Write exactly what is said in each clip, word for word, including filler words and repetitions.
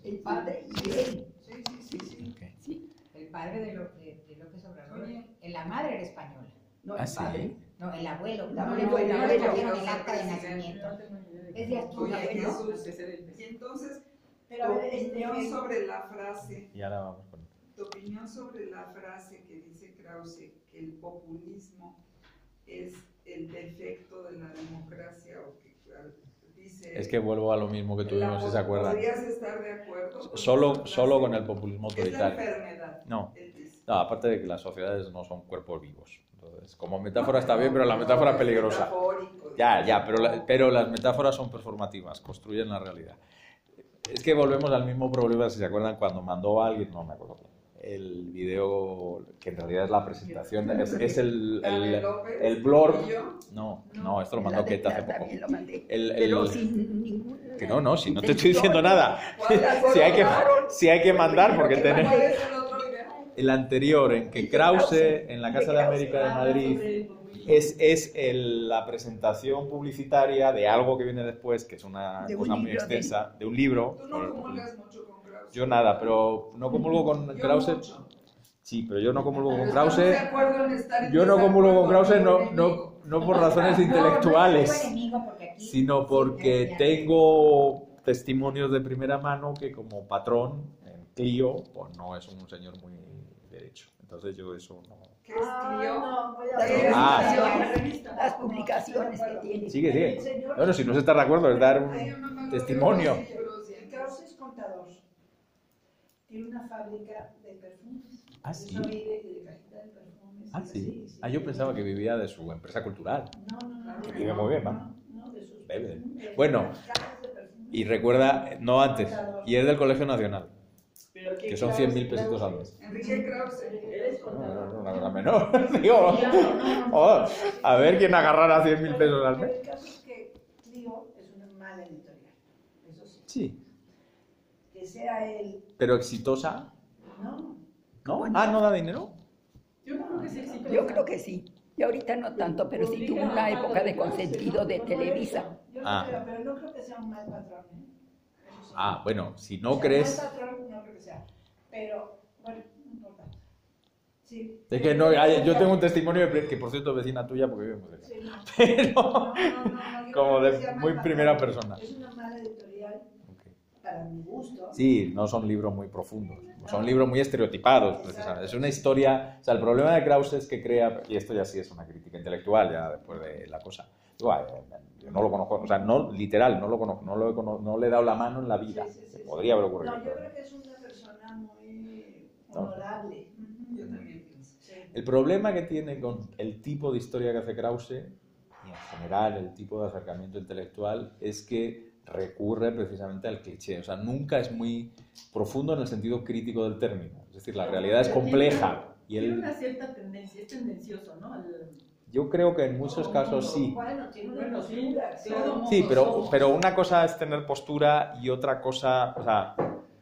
el padre y él. Sí, sí, sí, sí. Okay. Sí. El padre de, lo, de, de López Obrador, la madre era española. No, Ah, el sí. padre. No, el abuelo. El No, abuelo, no, el no le abuelo. cambiaron el acta de nacimiento. Es de aquí, Oye, abuelo. Jesús, y entonces, Pero tu a ver, este, opinión el- sobre la frase, Y ahora vamos con... tu opinión sobre la frase que dice Krause, que el populismo es el defecto de la democracia, o que dice... Es que vuelvo a lo mismo que tuvimos, si se acuerdan. ¿Podrías estar de acuerdo? Solo, solo con el populismo Es la autoritario. enfermedad. No. él dice. No, aparte de que las sociedades no son cuerpos vivos. Entonces, como metáfora está bien, pero la metáfora es peligrosa. Metafórico, Ya, ya, pero, la- pero las metáforas son performativas, construyen la realidad. Es que volvemos al mismo problema, si se acuerdan, cuando mandó a alguien, no me acuerdo, el video, que en realidad es la presentación, es, es el, el, el blog. No, no, esto lo mandó La de Kate hace plata poco. también lo mandé. El- el- Pero sin ningún... Que no, no, si no te estoy diciendo nada. Si hay que, si hay que mandar, porque ¿Cuál tenemos... es el otro video? El anterior, en que Krause, en la Casa de América de Madrid, es, es el- la presentación publicitaria de algo que viene después, que es una De un cosa muy libro de- extensa, de un libro. Tú no comulgas mucho con Krause. Yo nada, pero no comulgo con Yo Krause. mucho. Sí, pero yo no comulgo Pero con estamos Krause. de acuerdo en estar en Yo no comulgo con desacuerdo, Krause no, como no, enemigo. no por razones No, intelectuales, no es enemigo porque aquí- sino porque Sí, tengo testimonios de primera mano que como patrón en Clio, pues no es un señor muy derecho. Entonces yo eso no... ¿Qué es Ah, Clio? no, voy a Las ver. Ah. Revista. Las publicaciones que tiene. Sigue, sigue. El señor- Bueno, si no se está de acuerdo, es dar Ay, yo un no me lo testimonio. veo en los libros, y El entonces- Krause es contador. Tiene una fábrica de perfumes. Ah, Por sí. eso vive de cajita de perfumes. Ah, sí. Ah, yo pensaba que vivía de su empresa cultural. No, no, no. Que vive muy bien, ¿va? No, no, de sus Bebe. perfumes, Bueno, de las cajas de perfumes. Y recuerda, no antes, y es del Colegio Nacional, Pero que son cien mil pesitos al mes. Enrique Krause. Eres No, no, contador. no, una cosa menor. Digo, oh, a ver quién agarrará cien mil pesos al mes. El caso es que Clio es una mala editorial. Eso sí. Sí, Que sea él. pero exitosa, No. ¿no? Ah, ¿no da dinero? Yo no creo que sea exitoso. Yo creo que sí. Y ahorita no tanto, pero sí tuvo una época de consentido de Televisa. Yo Ah. no creo, pero no creo que sea un mal patrón. ¿eh? Eso sí. Ah, bueno, si O no sea, crees... mal patrón no creo que sea. Pero, bueno, no importa. Sí. Es que no, hay- yo tengo un testimonio de, que por cierto es vecina tuya porque vive muy cerca. Sí, no. Pero, No, no, no, no, yo como no creo de que sea mal muy patrón. primera persona. Es una mala editorial Ok. para mi gusto. Sí, no son libros muy profundos, son libros muy estereotipados, precisamente. Es una historia, o sea, el problema de Krause es que crea, y esto ya sí es una crítica intelectual, ya después de la cosa, digo, "Ay, yo no lo conozco, o sea, no, literal, no lo conozco, no, lo he, cono- no le he dado la mano en la vida, Sí, sí, sí, que sí. podría haber ocurrido. No, yo creo que es una persona muy No. honorable. Yo también pienso. Sí. El problema que tiene con el tipo de historia que hace Krause, y en general el tipo de acercamiento intelectual, es que recurre precisamente al cliché. O sea, nunca es muy profundo en el sentido crítico del término. Es decir, la realidad es compleja. Y Tiene él, una cierta tendencia, es tendencioso, ¿no? Al- yo creo que en muchos casos sí. Bueno, tiene una Bueno, sí, postura. sí, claro. somos- Sí, pero, somos- pero una cosa es tener postura y otra cosa, o sea,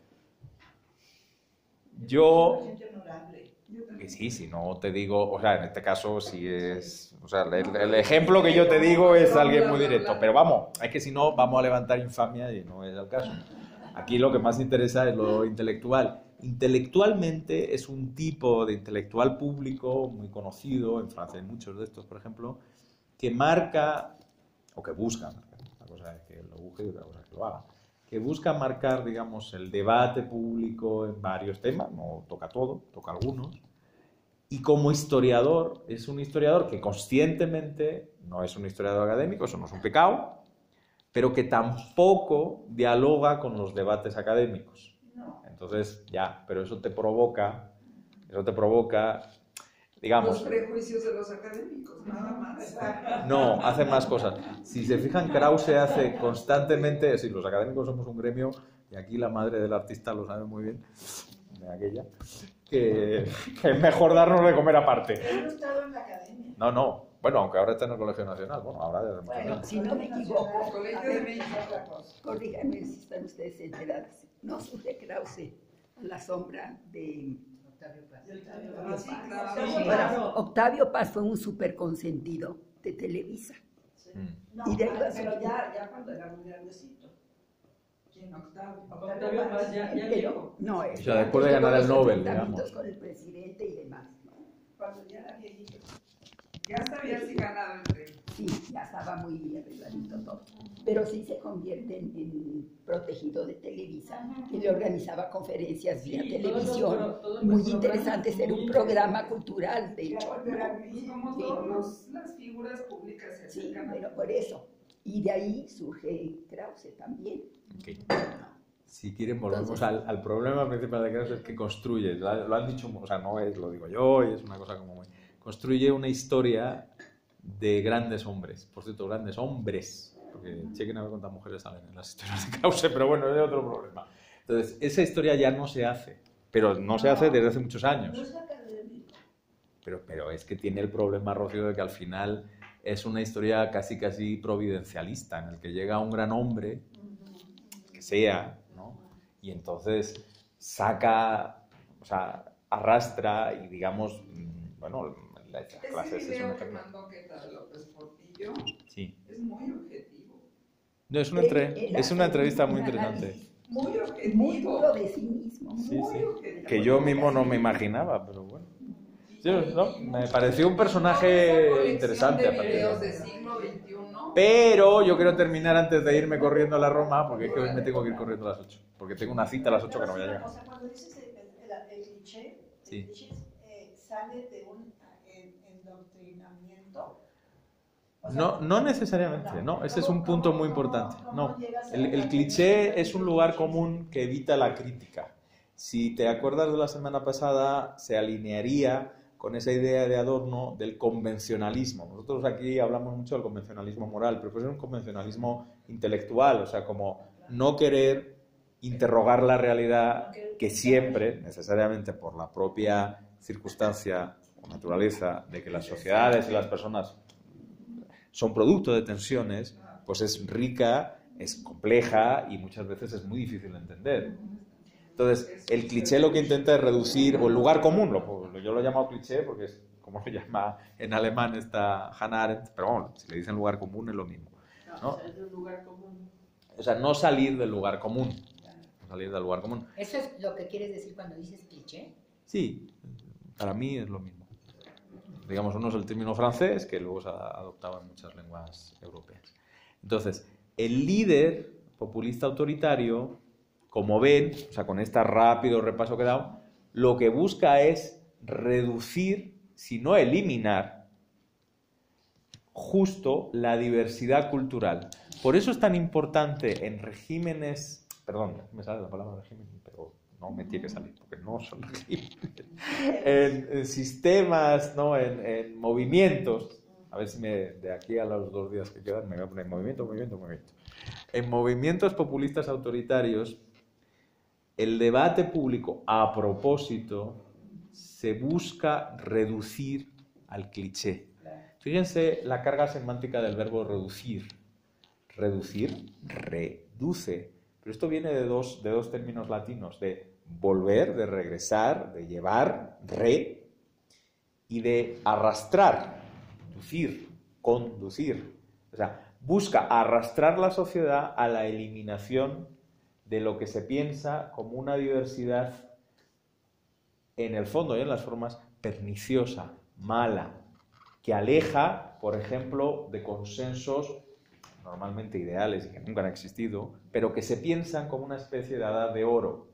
yo... Es gente honorable. Que sí, si no te digo, o sea, en este caso sí es, o sea, el, el ejemplo que yo te digo es alguien muy directo, pero vamos, es que si no vamos a levantar infamia y no es el caso. Aquí lo que más interesa es lo intelectual. Intelectualmente es un tipo de intelectual público muy conocido, en Francia hay muchos de estos, por ejemplo, que marca, o que busca, una cosa es que lo busque y otra cosa es que lo haga, que busca marcar, digamos, el debate público en varios temas, no toca todo, toca algunos, y como historiador, es un historiador que conscientemente no es un historiador académico, eso no es un pecado, pero que tampoco dialoga con los debates académicos. No. Entonces, ya, pero eso te provoca, eso te provoca, digamos... Los prejuicios de los académicos, nada más. No, hace más cosas. Si se fijan, Krause hace constantemente, si los académicos somos un gremio, y aquí la madre del artista lo sabe muy bien, de aquella, que, que es mejor darnos de comer aparte. Él no ha estado en la academia. No, no, bueno, aunque ahora está en el Colegio Nacional, bueno, ahora ya Bueno, si no me equivoco, Colegio a de ver, México, otra cosa. corríganme si están ustedes enteradas. No surge Krause a la sombra de Octavio Paz. Ah, sí, claro. Sí, Bueno, claro. Octavio Paz fue un súper consentido de Televisa. Sí. Mm. No, Y de ahí ah, va a pero surgir. ya, ya cuando era muy grandecito. ¿Quién? Octavio. Octavio Paz ya, ya Pero, llegó. no, O sea, después de ganar el Nobel, digamos. Con el presidente y demás, ¿no? Cuando ya era viejito. Ya sabía si ganaba el premio. Sí, ya estaba muy arregladito todo. Pero sí se convierte en, en protegido de Televisa, que le organizaba conferencias vía Sí, televisión. todos los- todos los Muy programas interesante, ser muy un programa interesantes. cultural, de hecho. Pues como Sí. todas las figuras públicas se Sí, acercan a- pero por eso. Y de ahí surge Krause también. Ok. Si quieren, volvemos Entonces- al, al problema principal de Krause, es que construye, lo, lo han dicho, o sea, no es, lo digo yo, y es una cosa como muy... Construye una historia de grandes hombres, por cierto, grandes hombres, porque chequen a ver cuántas mujeres salen en las historias de Krause, pero bueno, es otro problema. Entonces, esa historia ya no se hace, pero no se hace desde hace muchos años. No es académico. Pero, pero es que tiene el problema, Rocío, de que al final es una historia casi casi providencialista, en el que llega un gran hombre, que sea, ¿no? Y entonces saca, o sea, arrastra y digamos, mm, bueno, las clases Ese es un video que ejemplo. mandó Queta de López Portillo Sí. es muy objetivo. No, es una, entre- es una entrevista muy interesante. Muy objetivo. Muy duro de sí mismo. Sí, muy sí. objetivo. Que yo mismo no me imaginaba, pero bueno. Sí, ¿no? Me pareció un Esa personaje colección interesante. de aparte de- videos del siglo veintiuno. Pero yo quiero terminar antes de irme corriendo a la Roma, porque es que hoy me tengo que ir corriendo a las ocho. Porque tengo una cita a las ocho que no voy a llegar. O sea, cuando dices el, el- el cliché, Sí. el cliché eh, sale de un eh, endoctrinamiento. O sea, No, no necesariamente, no, ese es un punto muy importante. No, el, el cliché es un lugar común que evita la crítica. Si te acuerdas de la semana pasada, se alinearía con esa idea de Adorno del convencionalismo. Nosotros aquí hablamos mucho del convencionalismo moral, pero puede ser un convencionalismo intelectual, o sea, como no querer interrogar la realidad que siempre, necesariamente por la propia circunstancia o naturaleza de que las sociedades y las personas son producto de tensiones, pues es rica, es compleja y muchas veces es muy difícil de entender. Entonces, el cliché lo que intenta es reducir, o el lugar común, lo, yo lo he llamado cliché porque es como lo llama en alemán esta Hannah Arendt, pero bueno, si le dicen lugar común es lo mismo, ¿no? O sea, es un lugar común. O sea, no salir del lugar común, no salir del lugar común. ¿Eso es lo que quieres decir cuando dices cliché? Sí, para mí es lo mismo. Digamos, uno es el término francés, que luego se ha adoptado en muchas lenguas europeas. Entonces, el líder populista autoritario, como ven, o sea, con este rápido repaso que he dado, lo que busca es reducir, si no eliminar, justo la diversidad cultural. Por eso es tan importante en regímenes, perdón, me sale la palabra régimen, pero no me tiene que salir, porque no son regímenes, en, en sistemas, ¿no? en, en movimientos, a ver si me, de aquí a los dos días que quedan me voy a poner movimiento, movimiento, movimiento. En movimientos populistas autoritarios, el debate público, a propósito, se busca reducir al cliché. Fíjense la carga semántica del verbo reducir. Reducir, reduce. Pero esto viene de dos, de dos términos latinos, de volver, de regresar, de llevar, re, y de arrastrar, conducir, conducir. O sea, busca arrastrar la sociedad a la eliminación de lo que se piensa como una diversidad en el fondo y en las formas perniciosa, mala, que aleja, por ejemplo, de consensos normalmente ideales y que nunca han existido, pero que se piensan como una especie de edad de oro.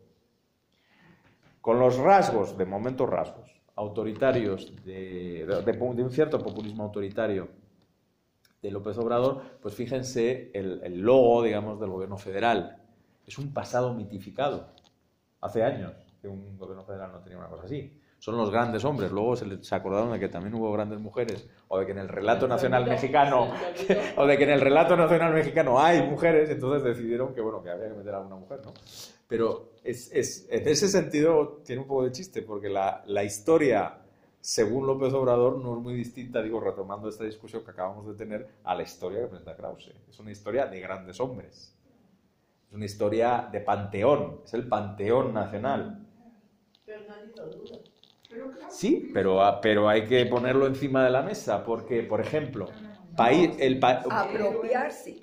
Con los rasgos, de momento rasgos, autoritarios, de, de, de un cierto populismo autoritario de López Obrador, pues fíjense el, el logo, digamos, del gobierno federal. Es un pasado mitificado. Hace años que un gobierno federal no tenía una cosa así. Son los grandes hombres. Luego se, se acordaron de que también hubo grandes mujeres, o de que en el relato nacional mexicano, o de que en el relato nacional mexicano hay mujeres, entonces decidieron que, bueno, que había que meter a una mujer, ¿no? Pero es, es, en ese sentido tiene un poco de chiste, porque la, la historia, según López Obrador, no es muy distinta, digo, retomando esta discusión que acabamos de tener, a la historia que presenta Krause. Es una historia de grandes hombres. Es una historia de panteón, es el panteón nacional. Pero nadie lo duda. Pero claro, Sí, pero, pero hay que ponerlo encima de la mesa, porque, por ejemplo, país, el pa- Apropiarse.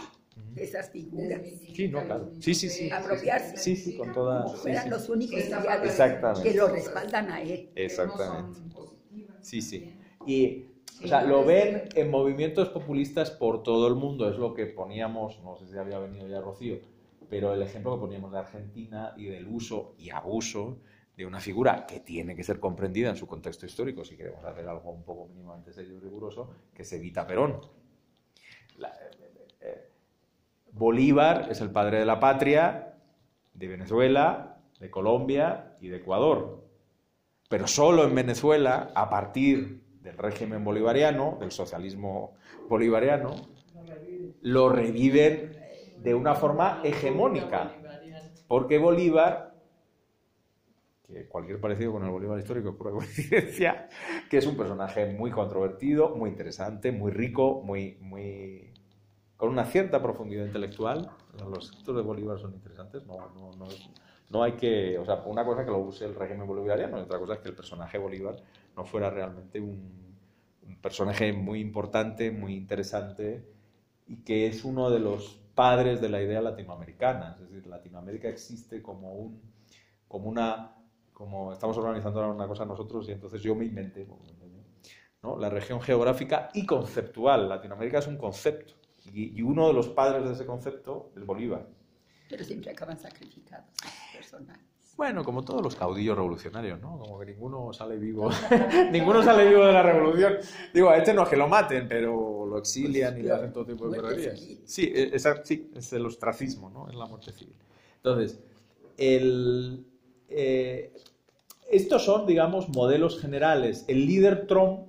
esas figuras. Sí, no, claro. Sí, sí, sí. Apropiarse. Sí, sí, con toda... sí, Fueran sí. los únicos aliados Exactamente. que lo respaldan a él. Exactamente. Sí, sí. Y, o sea, lo ven en movimientos populistas por todo el mundo, es lo que poníamos, no sé si había venido ya Rocío, pero el ejemplo que poníamos de Argentina y del uso y abuso de una figura que tiene que ser comprendida en su contexto histórico, si queremos hacer algo un poco mínimamente serio y riguroso, que es Evita Perón. La, eh, eh, Bolívar es el padre de la patria de Venezuela, de Colombia y de Ecuador. Pero solo en Venezuela, a partir del régimen bolivariano, del socialismo bolivariano, lo reviven de una forma hegemónica. Porque Bolívar, que cualquier parecido con el Bolívar histórico es pura coincidencia, que es un personaje muy controvertido, muy interesante, muy rico, muy, muy con una cierta profundidad intelectual. Los escritos de Bolívar son interesantes, no, no, no es... No hay que, o sea, una cosa que lo use el régimen bolivariano y otra cosa es que el personaje Bolívar no fuera realmente un, un personaje muy importante, muy interesante y que es uno de los padres de la idea latinoamericana. Es decir, Latinoamérica existe como un, como una, como estamos organizando ahora una cosa nosotros y entonces yo me inventé, ¿no? La región geográfica y conceptual. Latinoamérica es un concepto y, y uno de los padres de ese concepto es Bolívar. Pero siempre acaban sacrificados personales. Bueno, como todos los caudillos revolucionarios, ¿no? Como que ninguno sale vivo. Ninguno sale vivo de la revolución. Digo, a este no es que lo maten, pero lo exilian y le hacen todo tipo de perrerías. Sí, es, sí, es el ostracismo, ¿no? Es la muerte civil. Entonces, el, eh, estos son, digamos, modelos generales. El líder Trump,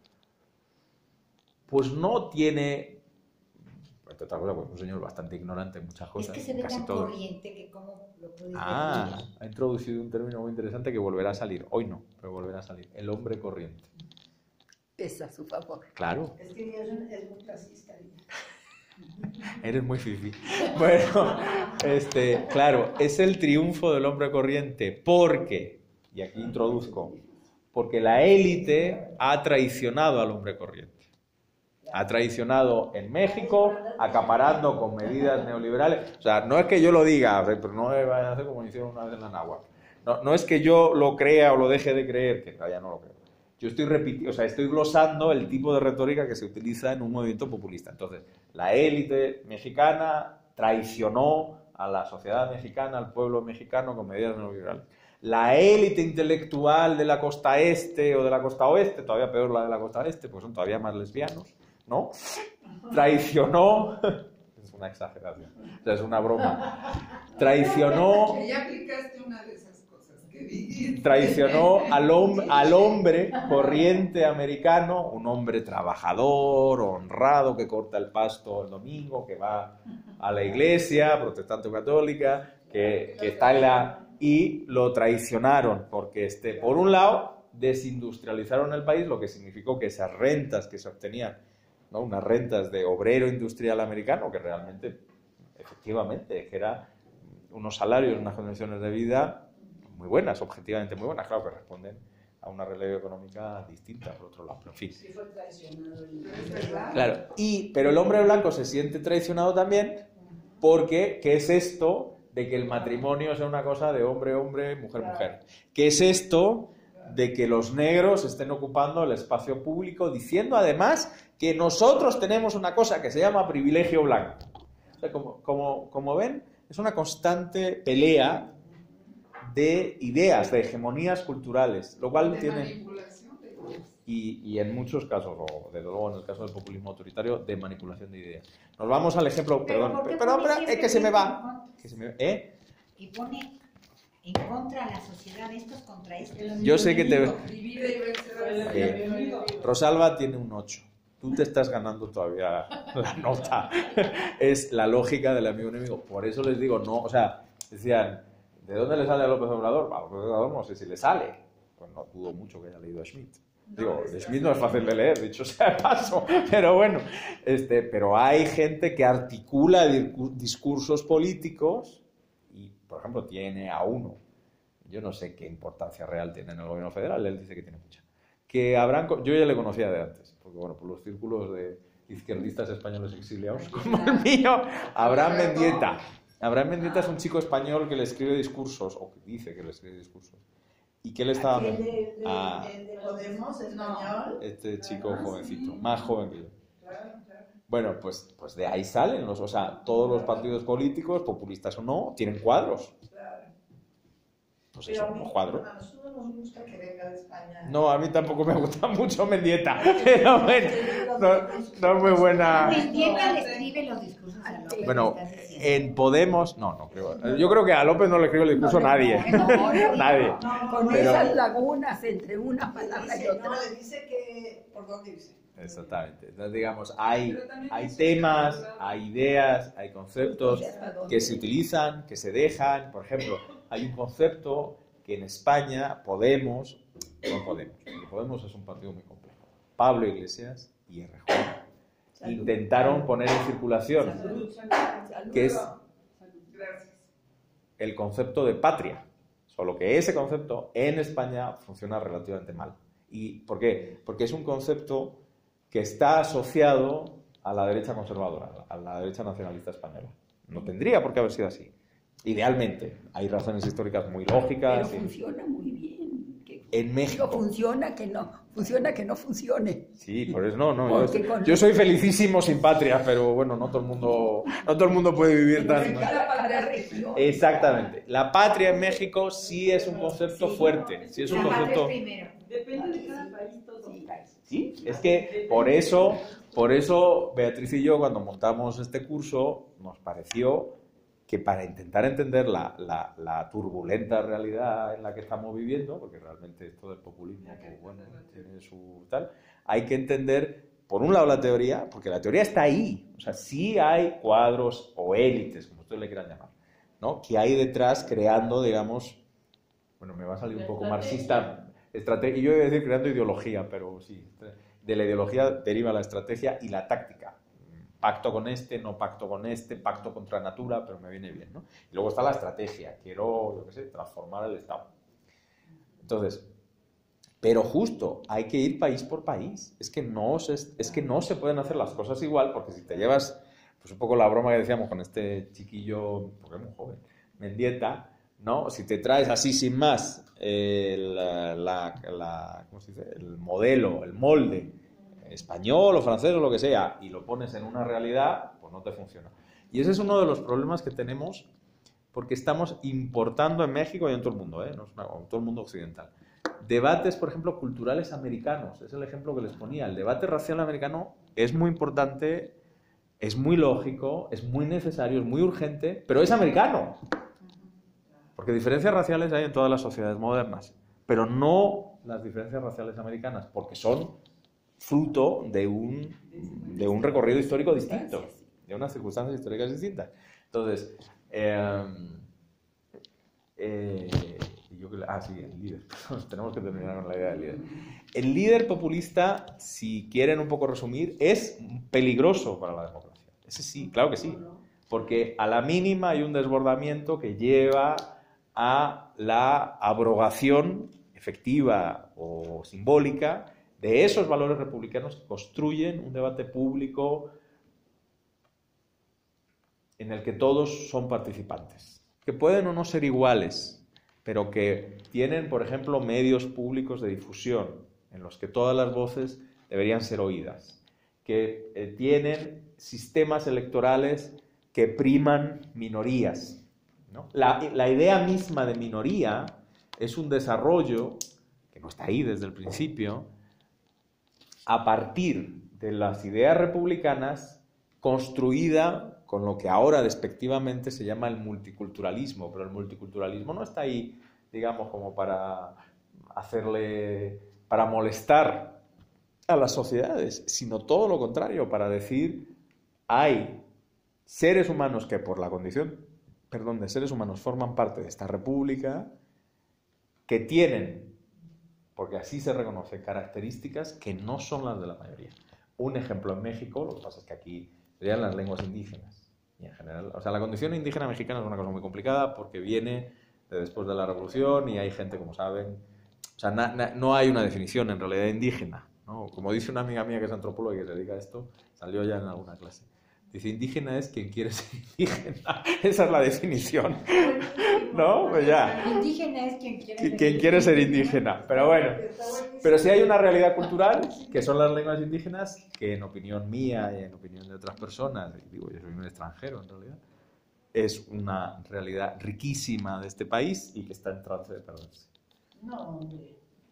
pues no tiene... Otra cosa, pues un señor bastante ignorante en muchas cosas. Es que se ve casi tan todo. corriente que cómo lo puedes Ah, definir. ha introducido un término muy interesante que volverá a salir. Hoy no, pero volverá a salir. El hombre corriente. Es a su favor. Claro. Es que es, un, es muy clasista. Eres muy fifi. Bueno, este, claro, es el triunfo del hombre corriente porque, y aquí introduzco, porque la élite ha traicionado al hombre corriente. Ha traicionado en México, acaparando con medidas neoliberales. O sea, no es que yo lo diga, pero no me vayan a hacer como hicieron una vez en la náhuatl. No, no es que yo lo crea o lo deje de creer, que todavía no lo creo. Yo estoy repitiendo, o sea, estoy glosando el tipo de retórica que se utiliza en un movimiento populista. Entonces, la élite mexicana traicionó a la sociedad mexicana, al pueblo mexicano con medidas neoliberales. La élite intelectual de la costa este o de la costa oeste, todavía peor la de la costa este, porque son todavía más lesbianos, ¿no? Traicionó, es una exageración, o sea, es una broma, traicionó, Ya aplicaste una de esas cosas que dijiste. traicionó al, hom al hombre corriente americano, un hombre trabajador, honrado, que corta el pasto el domingo, que va a la iglesia, protestante o católica, que, que está en la... Y lo traicionaron, porque este, por un lado, desindustrializaron el país, lo que significó que esas rentas que se obtenían, ¿no? Unas rentas de obrero industrial americano, que realmente, efectivamente, que eran unos salarios, unas condiciones de vida muy buenas, objetivamente muy buenas, claro que responden a una realidad económica distinta, por otro lado, pero en fin. Sí fue traicionado. Es verdad. Claro, y, pero el hombre blanco se siente traicionado también porque, ¿qué es esto de que el matrimonio sea una cosa de hombre-hombre, mujer-mujer? ¿Qué es esto de que los negros estén ocupando el espacio público diciendo además que nosotros tenemos una cosa que se llama privilegio blanco? O sea, como, como, como ven, es una constante pelea de ideas, de hegemonías culturales, lo cual De tiene... manipulación de ideas. Y, y en muchos casos, o desde luego en el caso del populismo autoritario, de manipulación de ideas. Nos vamos al ejemplo, Pero perdón, ¿por qué perdón, pone pero es siempre que se me en va. contra? Que se me, ¿eh? Y pone en contra a la sociedad, estos contra estos. Yo sé que te... Divide y vencerás. Eh, Rosalba tiene un ocho. Tú te estás ganando todavía la nota. Es la lógica del amigo enemigo. Por eso les digo, no, o sea, decían, ¿de dónde le sale a López Obrador? A López Obrador no sé si le sale. Pues no dudo mucho que haya leído a Schmitt. Digo, de Schmitt no es fácil de leer, dicho sea de paso, pero bueno, este, pero hay gente que articula discursos políticos y, por ejemplo, tiene a uno, yo no sé qué importancia real tiene en el gobierno federal, él dice que tiene mucha, que habrán, yo ya le conocía de antes, porque bueno, por los círculos de izquierdistas españoles exiliados, como el mío, Abraham Mendieta. Abraham Mendieta es un chico español que le escribe discursos, o que dice que le escribe discursos. ¿Y qué le estaba ¿El de, de, a el de Podemos español? este chico jovencito, más joven que yo? Claro, claro. Bueno, pues, pues de ahí salen los, o sea, todos los partidos políticos, populistas o no, tienen cuadros. Claro. Pues Pero eso, a mí, un cuadro. a nosotros nos gusta que venga de España. No, a mí tampoco me gusta mucho Mendieta, pero bueno, no, no es muy buena. Mendieta le escribe los discursos a López. Bueno, ¿estás diciendo? en Podemos, no, no creo. Yo creo que a López no le escribe el discurso nadie. Nadie. Con Pero- esas lagunas entre una palabra y Dice, otra. no, le dice que... ¿Por dónde dice? Exactamente. Entonces, digamos, hay, Pero también hay eso- temas, hay ideas, hay conceptos que se utilizan, que se dejan. Por ejemplo, hay un concepto que en España Podemos, no Podemos, porque Podemos es un partido muy complejo. Pablo Iglesias y Errejón intentaron poner en circulación, que es Gracias. el concepto de patria. Solo que ese concepto en España funciona relativamente mal. ¿Y por qué? Porque es un concepto que está asociado a la derecha conservadora, a la derecha nacionalista española. No tendría por qué haber sido así. Idealmente, hay razones históricas muy Pero lógicas. y- funciona muy bien. Que En México. funciona que no, funciona que no funcione. Sí, por eso no, no. Porque Yo, con- yo soy felicísimo sin patria, pero bueno, no todo el mundo, no todo el mundo puede vivir tan. En cada, cada región. Exactamente. La patria en México sí es un concepto fuerte, sí es un La patria concepto. primero. Depende de cada país todo. Sí, es que por eso, por eso Beatriz y yo cuando montamos este curso nos pareció que para intentar entender la, la, la turbulenta realidad en la que estamos viviendo, porque realmente esto del populismo, pues bueno, tiene su tal, hay que entender, por un lado la teoría, porque la teoría está ahí, o sea, sí hay cuadros o élites, como ustedes le quieran llamar, ¿no? Que hay detrás creando, digamos, bueno, me va a salir un La poco estrategia. marxista, estrategia, yo iba a decir creando ideología, pero sí, de la ideología deriva la estrategia y la táctica. Pacto con este, no pacto con este, pacto contra natura, pero me viene bien, ¿no? Y luego está la estrategia, quiero, yo qué sé, transformar el Estado. Entonces, pero justo, hay que ir país por país. Es que no se, es que no se pueden hacer las cosas igual, porque si te llevas, pues un poco la broma que decíamos con este chiquillo, porque es muy joven, Mendieta, ¿no? Si te traes así sin más el, la, la, ¿cómo se dice? El modelo, el molde español o francés o lo que sea, y lo pones en una realidad, pues no te funciona. Y ese es uno de los problemas que tenemos porque estamos importando en México y en todo el mundo, ¿eh? No es una, en todo el mundo occidental. Debates, por ejemplo, culturales americanos, es el ejemplo que les ponía. El debate racial americano es muy importante, es muy lógico, es muy necesario, es muy urgente, pero es americano. Porque diferencias raciales hay en todas las sociedades modernas, pero no las diferencias raciales americanas, porque son fruto de un, de un recorrido histórico distinto, de unas circunstancias históricas distintas. Entonces, eh, eh, yo, ah, sí, el líder. Tenemos que terminar con la idea del líder. El líder populista, si quieren un poco resumir, es peligroso para la democracia. Ese sí, claro que sí, porque a la mínima hay un desbordamiento que lleva a la abrogación efectiva o simbólica de esos valores republicanos que construyen un debate público en el que todos son participantes, que pueden o no ser iguales, pero que tienen, por ejemplo, medios públicos de difusión en los que todas las voces deberían ser oídas, que eh, tienen sistemas electorales que priman minorías, ¿no? La, la idea misma de minoría es un desarrollo, que no está ahí desde el principio, a partir de las ideas republicanas construida con lo que ahora despectivamente se llama el multiculturalismo, pero el multiculturalismo no está ahí, digamos, como para hacerle, para molestar a las sociedades, sino todo lo contrario, para decir, hay seres humanos que por la condición, perdón, de seres humanos forman parte de esta república, que tienen, porque así se reconoce, características que no son las de la mayoría. Un ejemplo en México, lo que pasa es que aquí serían las lenguas indígenas. Y en general, o sea, la condición indígena mexicana es una cosa muy complicada porque viene de después de la revolución y hay gente, como saben, o sea, na, na, no hay una definición en realidad indígena, ¿no? Como dice una amiga mía que es antropóloga y que se dedica a esto, salió ya en alguna clase. Dice, indígena es quien quiere ser indígena. Esa es la definición. ¿No? Pues ya. Indígena es quien quiere ser Quien quiere ser indígena. Pero bueno. Pero sí hay una realidad cultural, que son las lenguas indígenas, que en opinión mía y en opinión de otras personas, y digo, yo soy un extranjero en realidad, es una realidad riquísima de este país y que está en trance de perderse. No, hombre.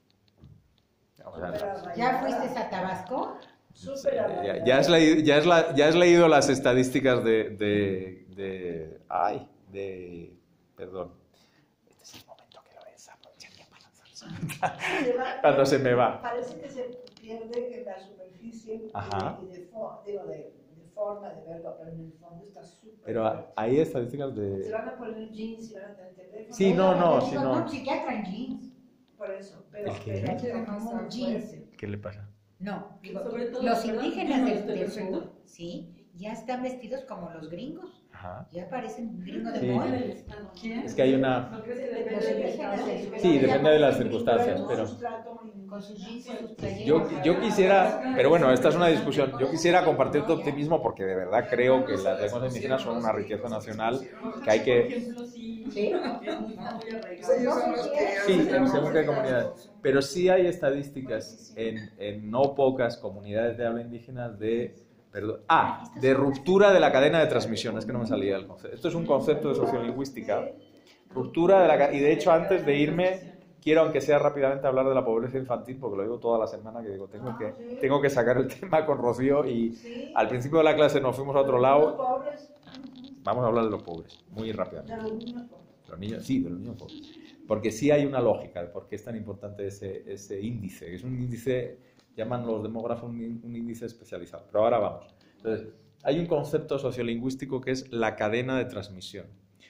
O sea, ¿Ya fuiste a Tabasco? ya, ya, has leído, ya, has la, ya has leído las estadísticas de, de, de... Ay, de... Perdón. Este es el momento que lo es, aprovecharía para lanzarse. Cuando se me va. Parece que se pierde en la superficie Ajá. y de, de, digo, de, de forma de verlo, pero en el fondo está súper. Pero hay estadísticas Se de... van a poner jeans y van a tener teléfono. Sí, no, no, Digo, sí, no. Un psiquiatra en jeans. Por eso, pero... ¿El qué? pero- Como un jeans. ¿Qué le pasa? No, digo, Sobre todo, los ¿verdad? indígenas del, Gringos de del perfecto. sur, sí, ya están vestidos como los gringos. Ajá. Ya parecen gringos de Sí. moda. ¿Quién? Es que hay una... ¿No crees que Los depende del indígenas estado? del sur. Sí, depende de las Pero circunstancias, no pero... sustrato ni- Con sus jeans y sus playeras. Yo, yo quisiera, pero bueno, esta es una discusión, yo quisiera compartir tu optimismo porque de verdad creo que las lenguas indígenas son una riqueza nacional que hay Por que... ejemplo, sí, Sí. es muy, muy arraigado. Ellos son los que Sí, hacen la según qué comunidades. Pero sí hay estadísticas en, en no pocas comunidades de habla indígena de... Perdón, ah, de ruptura de la cadena de transmisión, es que no me salía el concepto. Esto es un concepto de sociolingüística. Ruptura de la ca- y de hecho antes de irme quiero aunque sea rápidamente hablar de la pobreza infantil porque lo digo toda la semana que digo tengo que tengo que sacar el tema con Rocío y Sí. al principio de la clase nos fuimos a otro Los lado. pobres, Vamos a hablar de los pobres muy de rápidamente. los niños pobres. Los niños, sí, de los niños pobres. Porque sí hay una lógica de por qué es tan importante ese, ese índice. Es un índice, llaman los demógrafos un, ín- un índice especializado. Pero ahora vamos. Entonces, hay un concepto sociolingüístico que es la cadena de transmisión.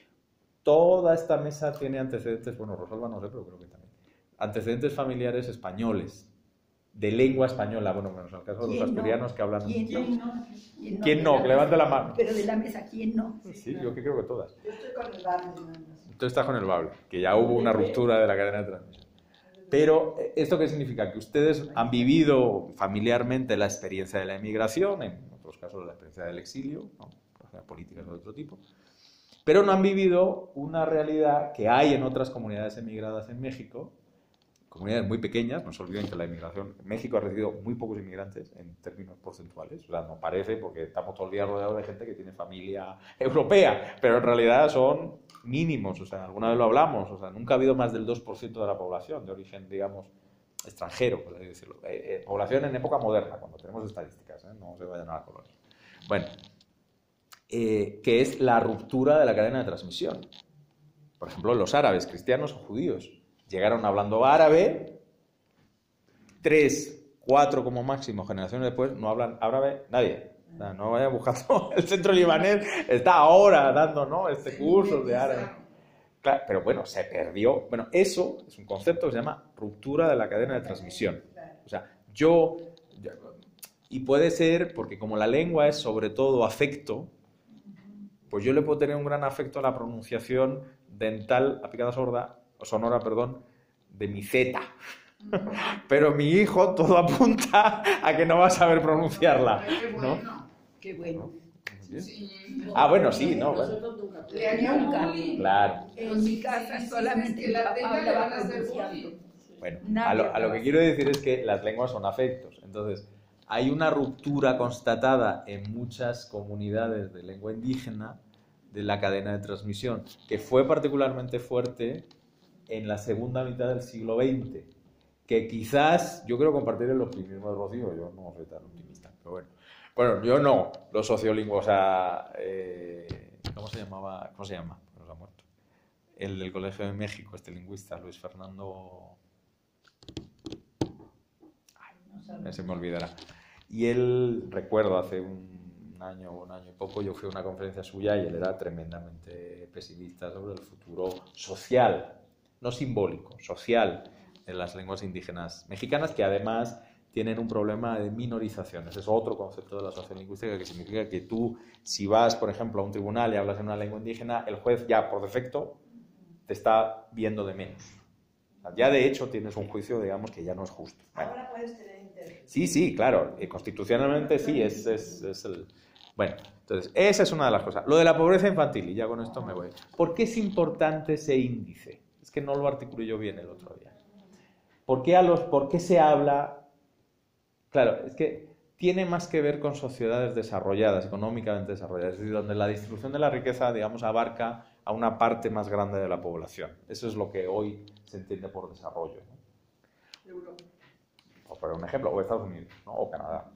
Toda esta mesa tiene antecedentes, bueno, Rosalba no sé, pero creo que también. Antecedentes familiares españoles, de lengua española, bueno, menos en el caso de los ¿Quién no? asturianos que hablan... ¿Quién ¿Quién no? ¿Quién ¿Quién de no? la Que levante mesa? la mano. Pero de la mesa, ¿quién no? Sí, yo que creo que todas. Yo estoy con el barrio nada más. Tú estás con el bable, que ya hubo una ruptura de la cadena de transmisión. Pero, ¿esto qué significa? Que ustedes han vivido familiarmente la experiencia de la emigración, en otros casos la experiencia del exilio, ¿no? O sea, políticas de otro tipo, pero no han vivido una realidad que hay en otras comunidades emigradas en México, comunidades muy pequeñas, no se olviden que la inmigración, México ha recibido muy pocos inmigrantes en términos porcentuales, o sea, no parece porque estamos todo el día rodeados de gente que tiene familia europea, pero en realidad son mínimos, o sea, alguna vez lo hablamos, o sea, nunca ha habido más del dos por ciento de la población de origen, digamos, extranjero, por así decirlo. Eh, eh, población en época moderna, cuando tenemos estadísticas, ¿eh? No se vayan a la colonia. Bueno, eh, que es la ruptura de la cadena de transmisión. Por ejemplo, los árabes, cristianos o judíos, llegaron hablando árabe, tres, cuatro como máximo generaciones después no hablan árabe nadie. O sea, no vayan buscando el centro libanés, está ahora dando, ¿no?, este curso de árabe. Claro, pero bueno, se perdió. Bueno, eso es un concepto que se llama ruptura de la cadena de transmisión. O sea, yo, yo- y puede ser porque como la lengua es sobre todo afecto, pues yo le puedo tener un gran afecto a la pronunciación dental, a picada sorda, o sonora, perdón, de mi Z. Pero mi hijo todo apunta a que no va a saber pronunciarla, ¿no? Qué bueno. Ah, bueno, sí, no, bueno. Nosotros nunca. Le harían Nunca. bullying. Claro. En mi casa Sí, sí, solamente sí, mi la papá tenga, le hablaba van a hacer pronunciando. bullying. Bueno, Nadie a lo, a lo hablaba que así. quiero decir es que las lenguas son afectos. Entonces, hay una ruptura constatada en muchas comunidades de lengua indígena de la cadena de transmisión, que fue particularmente fuerte en la segunda mitad del siglo veinte, que quizás, yo creo compartir el optimismo de Rocío, yo no soy tan optimista, pero bueno. Bueno, yo no, los sociolingües, o sea, eh, ¿cómo se llamaba? ¿Cómo se llama? Nos ha muerto. El del Colegio de México, este lingüista, Luis Fernando... Ay, se me olvidará. Y él, recuerdo, hace un año o un año y poco, yo fui a una conferencia suya y él era tremendamente pesimista sobre el futuro social, no simbólico, social, de las lenguas indígenas mexicanas, que además tienen un problema de minorización. Ese es otro concepto de la sociolingüística, que significa que tú, si vas, por ejemplo, a un tribunal y hablas en una lengua indígena, el juez ya, por defecto, te está viendo de menos. O sea, ya, de hecho, tienes un juicio, digamos, que ya no es justo. Bueno. Ahora puedes tener interés Sí, sí, claro, eh, constitucionalmente sí, es, es, es el... Bueno, entonces, esa es una de las cosas. Lo de la pobreza infantil, y ya con esto me voy. ¿Por qué es importante ese índice? Es que no lo articulé yo bien el otro día. ¿Por qué, a los, ¿Por qué se habla? Claro, es que tiene más que ver con sociedades desarrolladas, económicamente desarrolladas, es decir, donde la distribución de la riqueza, digamos, abarca a una parte más grande de la población. Eso es lo que hoy se entiende por desarrollo, ¿no? Europa. O por un ejemplo, o Estados Unidos, ¿no? O Canadá.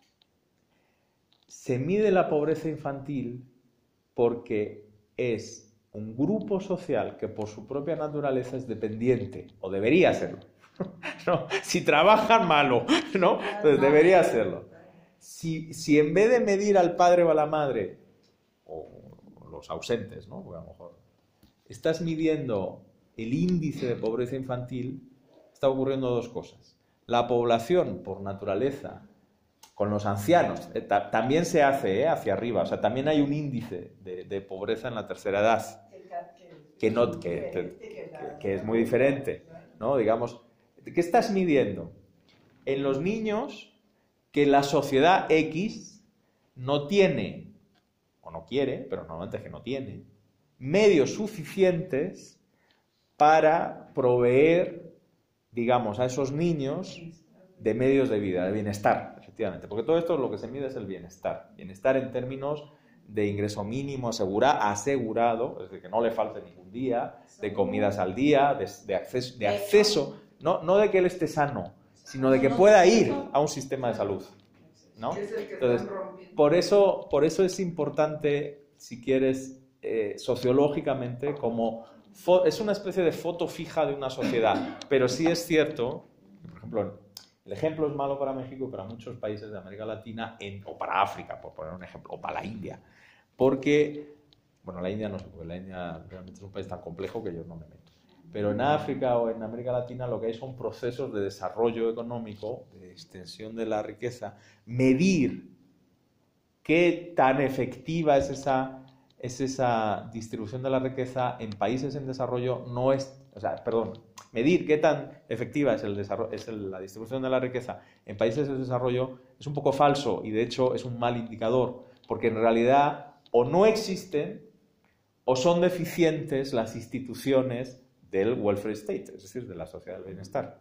Se mide la pobreza infantil porque es un grupo social que por su propia naturaleza es dependiente, o debería serlo. ¿No? Si trabajan, malo, ¿no? Entonces debería serlo. Si, si en vez de medir al padre o a la madre, o los ausentes, ¿no? Porque a lo mejor estás midiendo el índice de pobreza infantil, está ocurriendo dos cosas. La población, por naturaleza, con los ancianos, eh, ta también se hace eh, hacia arriba, o sea, también hay un índice de, de pobreza en la tercera edad, que, no, que, que, que, que es muy diferente, ¿no? Digamos, ¿qué estás midiendo? En los niños que la sociedad X no tiene, o no quiere, pero normalmente es que no tiene, medios suficientes para proveer, digamos, a esos niños de medios de vida, de bienestar, efectivamente. Porque todo esto lo que se mide es el bienestar. Bienestar en términos de ingreso mínimo asegura, asegurado, es decir, que no le falte ningún día, de comidas al día, de, de acceso, de acceso no, no de que él esté sano, sino de que pueda ir a un sistema de salud, ¿no? Entonces, por eso, por eso es importante, si quieres, eh, sociológicamente, como es una especie de foto fija de una sociedad, pero sí es cierto, por ejemplo, el ejemplo es malo para México y para muchos países de América Latina, en, o para África, por poner un ejemplo, o para la India, porque, bueno, la India no sé, porque la India realmente es un país tan complejo que yo no me meto, pero en África o en América Latina lo que hay son procesos de desarrollo económico, de extensión de la riqueza, medir qué tan efectiva es esa, es esa distribución de la riqueza en países en desarrollo no es, o sea, perdón, medir qué tan efectiva es, el desarrollo, es el, la distribución de la riqueza en países en desarrollo es un poco falso y de hecho es un mal indicador, porque en realidad o no existen o son deficientes las instituciones del welfare state, es decir, de la sociedad del bienestar.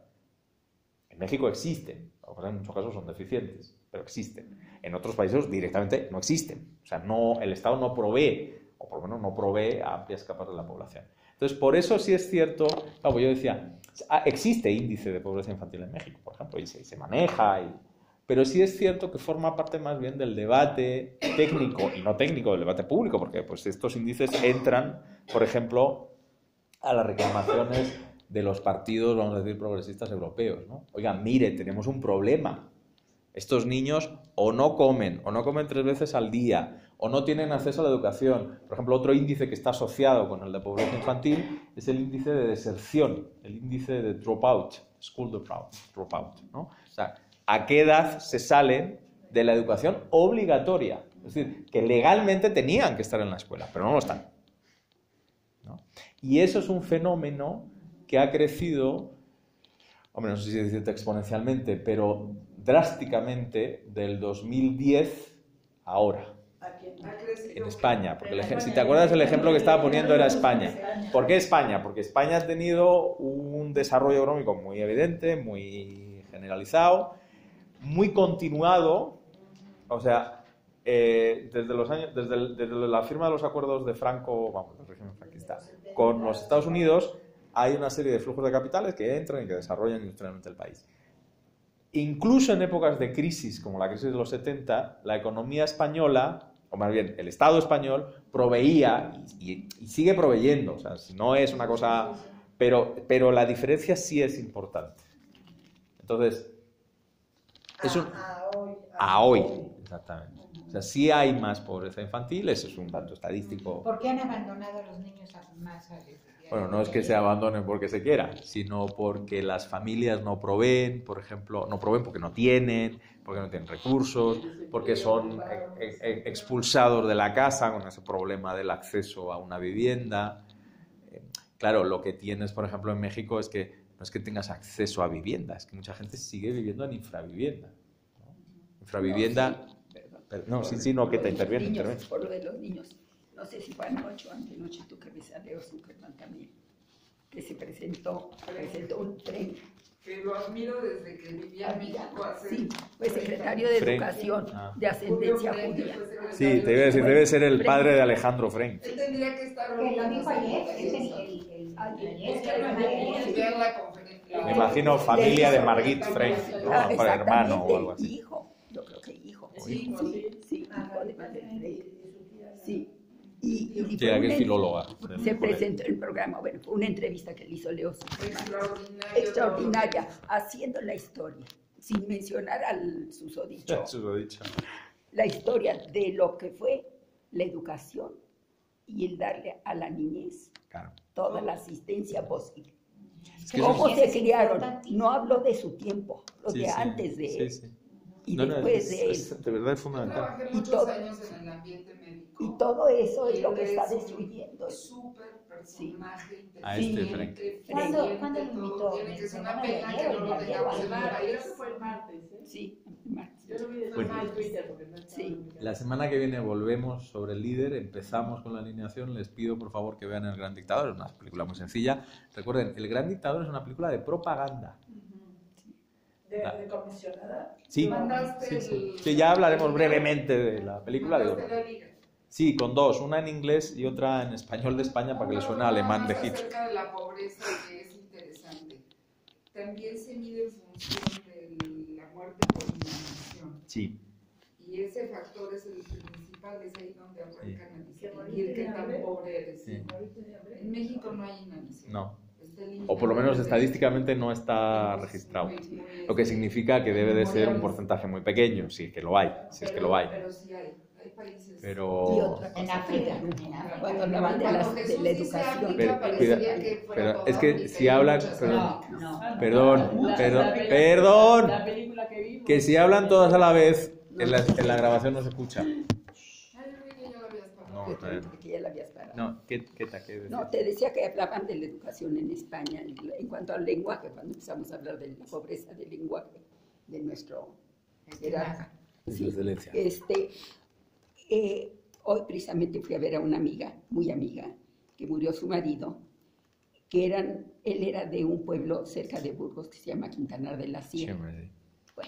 En México existen, en muchos casos son deficientes, pero existen. En otros países directamente no existen. O sea, no, el Estado no provee, o por lo menos no provee a amplias capas de la población. Entonces, por eso sí es cierto, claro, yo decía, existe índice de pobreza infantil en México, por ejemplo, y se, se maneja, y, pero sí es cierto que forma parte más bien del debate técnico y no técnico, del debate público, porque pues, estos índices entran, por ejemplo, a las reclamaciones de los partidos, vamos a decir, progresistas europeos, ¿no? Oigan, mire, tenemos un problema. Estos niños o no comen, o no comen tres veces al día, o no tienen acceso a la educación. Por ejemplo, otro índice que está asociado con el de pobreza infantil es el índice de deserción, el índice de dropout, school dropout, dropout, ¿no? O sea, ¿a qué edad se salen de la educación obligatoria? Es decir, que legalmente tenían que estar en la escuela, pero no lo están, ¿no? Y eso es un fenómeno que ha crecido, hombre, no sé si decirte exponencialmente, pero drásticamente del dos mil diez a ahora. En España, porque el, si te acuerdas el ejemplo que estaba poniendo era España. ¿Por qué España? Porque España ha tenido un desarrollo económico muy evidente, muy generalizado, muy continuado, o sea, eh, desde los años, desde, el, desde la firma de los acuerdos de Franco, vamos, del régimen franquista, con los Estados Unidos, hay una serie de flujos de capitales que entran y que desarrollan industrialmente el país. Incluso en épocas de crisis, como la crisis de los setenta, la economía española, o más bien el Estado español, proveía y, y, y sigue proveyendo. O sea, si no es una cosa... Pero, pero la diferencia sí es importante. Entonces, es un... A, a hoy. A, a hoy, exactamente. O sea, sí hay más pobreza infantil, ese es un dato estadístico. ¿Por qué han abandonado a los niños más a Bueno, no es que se abandonen porque se quiera, sino porque las familias no proveen, por ejemplo, no proveen porque no tienen, porque no tienen recursos, porque son expulsados de la casa con ese problema del acceso a una vivienda. claro, lo que tienes, por ejemplo, en México es que no es que tengas acceso a vivienda, es que mucha gente sigue viviendo en infravivienda. ¿no? Infravivienda... No, sí, perdón. Pero- no, Por sí, sí, no, lo que de te los interviene, niños, interviene. Por lo de los niños. No sé si fue anoche o antenoche, tú que ves a Leo Zuckerman también, que se presentó, presentó un tren. Que lo admiro desde que vivía en México hace... Sí, fue secretario de Frank. Educación Ah. de ascendencia Julio Frank, judía. que fue secretario Sí, te iba a de- decir, debe ser el padre de Alejandro Frank. Él tendría que estar Que lo ahorita dijo en ayer, esa es el, conferencia. el, el, Ayer. ayer, Búsquenlo en ayer. el- vean la conferencia. Me imagino familia de Margit Frank, ¿no? Ah, Para hermano o exactamente, algo así. hijo, yo creo que hijo. Sí, sí, sí, hijo de Marlene Frank. Sí. Y, y Sí, fue que una- es filóloga. se presentó el programa, bueno, fue una entrevista que le hizo Leo Zuckerman. Extraordinario. Extraordinaria, haciendo la historia, sin mencionar al susodicho, Eso lo he dicho. la historia de lo que fue la educación y el darle a la niñez Claro. toda la asistencia posible. Es que ¿Cómo eso se criaron? No hablo de su tiempo, lo Sí, de sí, antes de sí, él sí. y No, no, después es- de él. es- de verdad es Yo fundamental. trabajé Y muchos todo- años en el ambiente médico. Y todo eso es lo que Él está es un destruyendo. Súper personaje, A este inteligente, ¿Cuándo- creyente, cuándo lo todo. invitó? Tiene que ser una ¿Me pena ayer que o no lo ayer dejamos o en ayer? el Eso país. fue el martes, ¿eh? Sí, martes. Yo lo vi desde Pues- el Twitter porque no estaba Sí. en mi casa. La semana que viene volvemos sobre el líder, empezamos con la alineación, les pido por favor que vean El Gran Dictador, es una película muy sencilla. Recuerden, El Gran Dictador es una película de propaganda. De, Ah. de comisionada. Sí, Mandaste sí, sí. el- Sí, ya hablaremos brevemente de la película de Mandaste una. la liga. Sí, con dos, una en inglés y otra en español de España para que le suene a alemán de Más Hitler. acerca de la pobreza, que es interesante. También se mide en función de la muerte por inanición. Sí, Y ese factor es el principal, es ahí donde arrancan a Que distinguir moriste qué de tan hambre. pobre eres. Sí. ¿Moriste de hambre? En México no hay inanición. no. Está O por lo menos eliminado. estadísticamente no está Es registrado. muy- muy, Lo que este, significa que debe de ser un memoriales. porcentaje muy pequeño, si es que lo hay, si es que lo hay. Pero sí hay, hay países. Y Pero... otra En cosa, África. Perú. En África. Cuando hablaban de, Cuando las- de Jesús la dice educación. África, Pero- parecería cuida- que fuera pero toda es que África si y hablan- muchas pero- Áfricas. No. Perdón, La- perdón, la película- perdón. La película que vimos. Que si hablan todas a la vez, en la, en la grabación no se escucha. Ay, yo ya lo habías parado. No, Que, está bien. que ya la habías parado. No, ¿qué, qué ta- qué decías? No, te decía que hablaban de la educación en España en, en cuanto al lenguaje, cuando empezamos a hablar de la pobreza del lenguaje de nuestro jerarca. De su Sí, excelencia. este, eh, hoy precisamente fui a ver a una amiga, muy amiga, que murió su marido, que eran, él era de un pueblo cerca de Burgos que se llama Quintanar de la Sierra. Siempre, sí.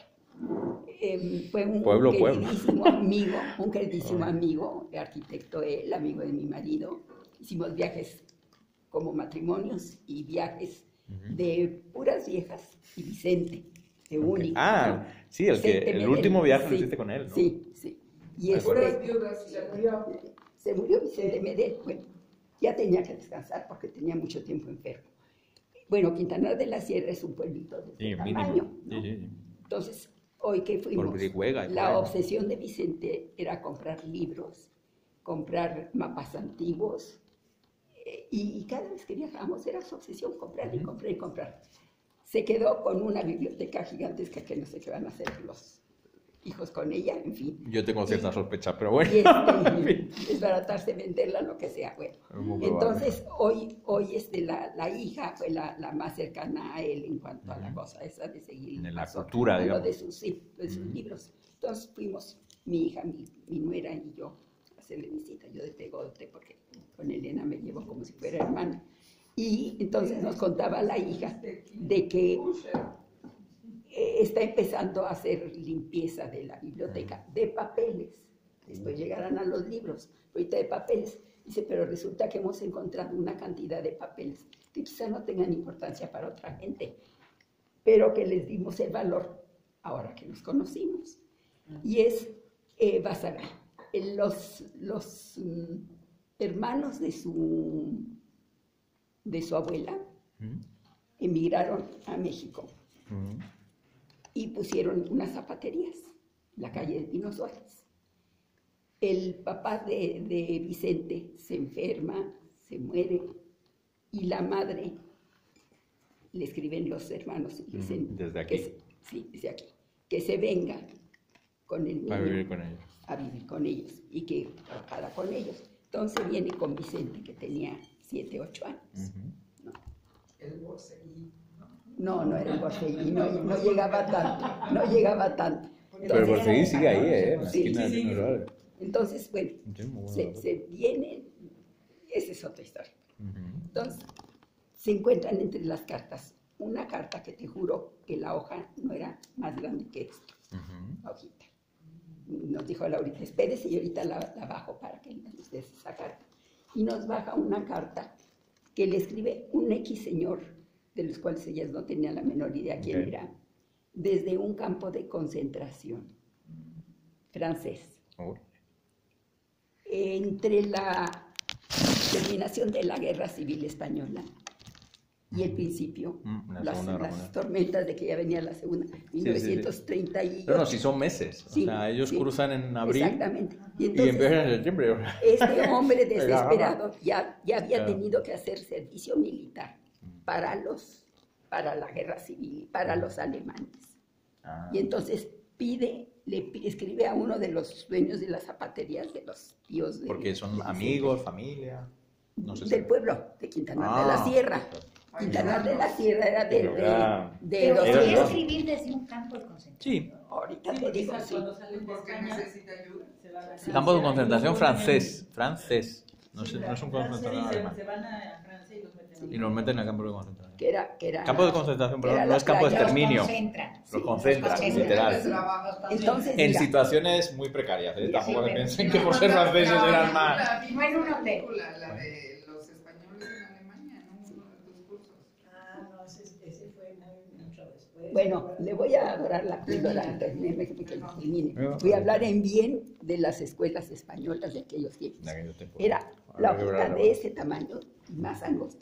Eh, fue un Pueblo, pueblo. queridísimo amigo, un queridísimo amigo, arquitecto él, amigo de mi marido. Hicimos viajes como matrimonios y viajes Ujú. de puras viejas y Vicente, de Ok. único. Ah, ¿no? sí, el, que, Vicente el Medel, último viaje lo sí, hiciste con él, ¿no? Sí, sí. Y Me este, Puras viudas y se murió. se murió Vicente Medel. Bueno, ya tenía que descansar porque tenía mucho tiempo enfermo. Bueno, Quintanar de la Sierra es un pueblito de Sí, este mínimo. tamaño, ¿no? Sí, sí, sí. Entonces, hoy que fuimos, Por Brihuega y por la ahí. obsesión de Vicente era comprar libros, comprar mapas antiguos, eh, y, y cada vez que viajábamos era su obsesión, comprar y Ujú. comprar y comprar. Se quedó con una biblioteca gigantesca que no sé qué van a hacer los hijos con ella, en fin. Yo tengo cierta sospecha, pero bueno. Y En este, fin. desbaratarse, venderla, lo que sea, bueno. Es muy probable. Entonces, hoy, hoy este, la, la hija fue la, la más cercana a él en cuanto a la Ujú. cosa esa de seguir el En la paso, cultura, a lo digamos. de sus, sí, de sus Ujú. libros. Entonces fuimos, mi hija, mi, mi nuera y yo, a hacerle visita. Yo de pegote, porque con Elena me llevo como si fuera hermana. Y entonces nos contaba la hija de que eh, está empezando a hacer limpieza de la biblioteca, de papeles. Después llegarán a los libros, ahorita de papeles. Dice, pero resulta que hemos encontrado una cantidad de papeles que quizá no tengan importancia para otra gente, pero que les dimos el valor ahora que nos conocimos. Y es, eh, vas a ver, eh, los, los mm, hermanos de su, de su abuela Ujú. emigraron a México Ujú. y pusieron unas zapaterías en la calle de Pino Suárez. El papá de, de Vicente se enferma, se muere, y la madre le escriben los hermanos y dicen Ujú, desde que aquí. se- sí, desde aquí, que se venga con el niño Para vivir con ellos. a vivir con ellos y que trabajara con ellos. Entonces viene con Vicente, que tenía siete, ocho años. Ujú. El borseguí. No, no era el Borseguí, no, no llegaba tanto, no llegaba tanto. Pero el Entonces, Borseguí sigue ahí, ¿eh? En la Sí, esquina sí, de sí. Pino Suárez. entonces bueno, Sí, muy bueno. se, se vienen, esa es otra historia. Ujú. Entonces, se encuentran entre las cartas una carta que te juro que la hoja no era más grande que esto, Ujú. la hojita. Nos dijo Laurita, espérese y ahorita la, la bajo para que les des esa carta. Y nos baja una carta que le escribe un X señor, de los cuales ellas no tenían la menor idea quién Ok. era, desde un campo de concentración francés. Oh. Entre la terminación de la Guerra Civil Española y el principio, Mm, la las, Segunda Guerra las Mundial. tormentas de que ya venía la segunda, mil novecientos treinta y ocho. No, no, si son meses. O Sí, sea, ellos sí. cruzan en abril Exactamente. Y y entonces, empiezan en septiembre. este hombre desesperado ya, ya había Claro. tenido que hacer servicio militar para, los, para la Guerra Civil, para los alemanes. Ah. Y entonces pide, le pi- escribe a uno de los dueños de las zapaterías, de los tíos de, Porque son de amigos, familia. No sé si- del pueblo, de Quintanar de la Ah. Sierra. Quintanar de la Sierra era de, Pero era- de, de Pero los Era podría yo. escribir desde un campo de concentración. Sí, ahorita Sí, te digo, quizás sí. cuando salen de Porque España necesita ayuda. se van a Sí. campo de Francia, concentración y los ponen en- francés. Francés. No, Sí, sé, no es un Francia, concentración y se- alemán. Se van a Francia y los meten Y nos meten en campo de concentración. Que era, que era, Campo de concentración, que perdón, era no la es campo de playa. exterminio. Los concentran. Los Sí, concentran, los concentran. literal. Trabajo. Entonces, En mira, situaciones muy precarias. ¿eh? Mira, Tampoco sí, se pero- piensen que por ser franceses eran más. No en un hotel. La de los españoles en Alemania, ¿no? Uno de tus cursos. Ah, no, ese, ese fue muy, mucho después. bueno, le voy a adorar la píldora antes de que que termine. Bueno, Voy a hablar en bien de las escuelas españolas de aquellos tiempos. En aquellos tiempos. Era la Habrá que hojita verla. de ese tamaño y más angostita.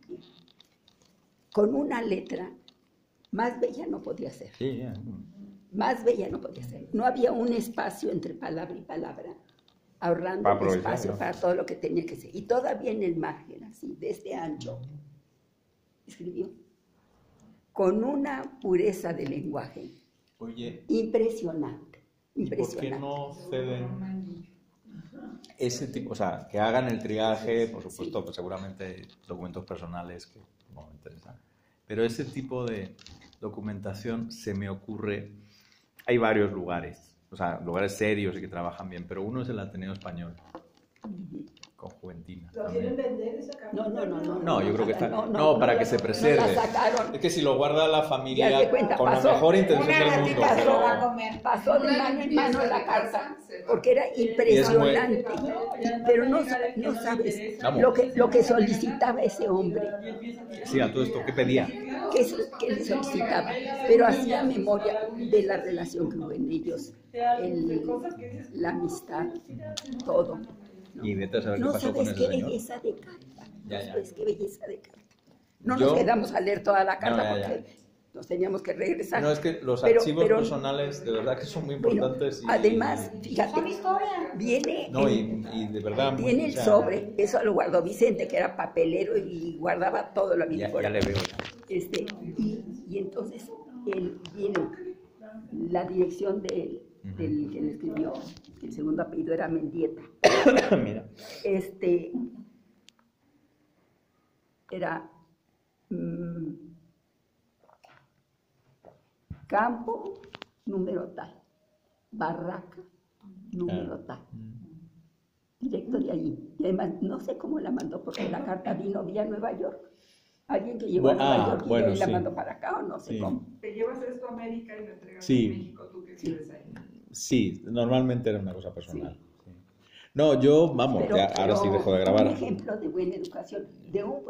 Con una letra más bella no podía ser. Sí, ya. Más bella no podía ser. No había un espacio entre palabra y palabra, ahorrando Para el aprovechar, espacio ¿no? para todo lo que tenía que ser. Y todavía en el margen, así, de este ancho, escribió, con una pureza de lenguaje Oye, impresionante, ¿y por qué impresionante. no ceden ese tipo? O sea, que hagan el triaje, por supuesto, pues seguramente documentos personales que no me interesan. Pero ese tipo de documentación se me ocurre. Hay varios lugares, o sea, lugares serios y que trabajan bien, pero uno es el Ateneo Español, con Juventina. ¿Lo también. quieren vender esa No, no, no, no. No, yo creo que está. No, No, no, para no que la- se no preserve. la sacaron. Es que si lo guarda la familia Ya se cuenta, con pasó. la mejor intención Una del ratita mundo. se lo va a pero- comer. Pasó de Una mano en limpieza mano de la casa, carta, se va. porque era impresionante. No, y además Pero va a no, llegar el que no no le sabes interesa. lo que, lo que solicitaba ese hombre. Y empieza a- Sí, a todo esto, ¿qué pedía? ¿Qué, es- qué le solicitaba? Pero hacía memoria de la relación que hubo en ellos, el- la amistad, todo. ¿no? Y vete a saber qué No pasó con sabes ese qué señor. belleza de carta. No Ya, ya. sabes qué belleza de carta. No Yo- nos quedamos a leer toda la carta No, ya, ya. porque nos teníamos que regresar. No, es que los Pero- archivos pero- personales de verdad que son muy Bueno, importantes. y- además, Son fíjate, historia. viene, No, en- y, y de verdad. tiene el o sea, sobre, eso lo guardó Vicente, que era papelero y guardaba todo lo Ya, mismo. ya le veo. ya. Este, y, y entonces él viene la dirección de, Ujú. del que le escribió, el segundo apellido era Mendieta. Mira. Este era mm, campo número tal, barraca número tal, directo de allí. Y además no sé cómo la mandó porque la carta vino vía Nueva York. Alguien que llegó Bueno, a Nueva ah, York y bueno, la sí. mandó para acá o no sé Sí. cómo. Te llevas esto a América y lo entregas Sí. en México, tú que vives ahí. Sí, normalmente era una cosa personal. Sí. No, yo, vamos, Pero- ya, ahora sí pero dejo de Un grabar. ejemplo de buena educación, de un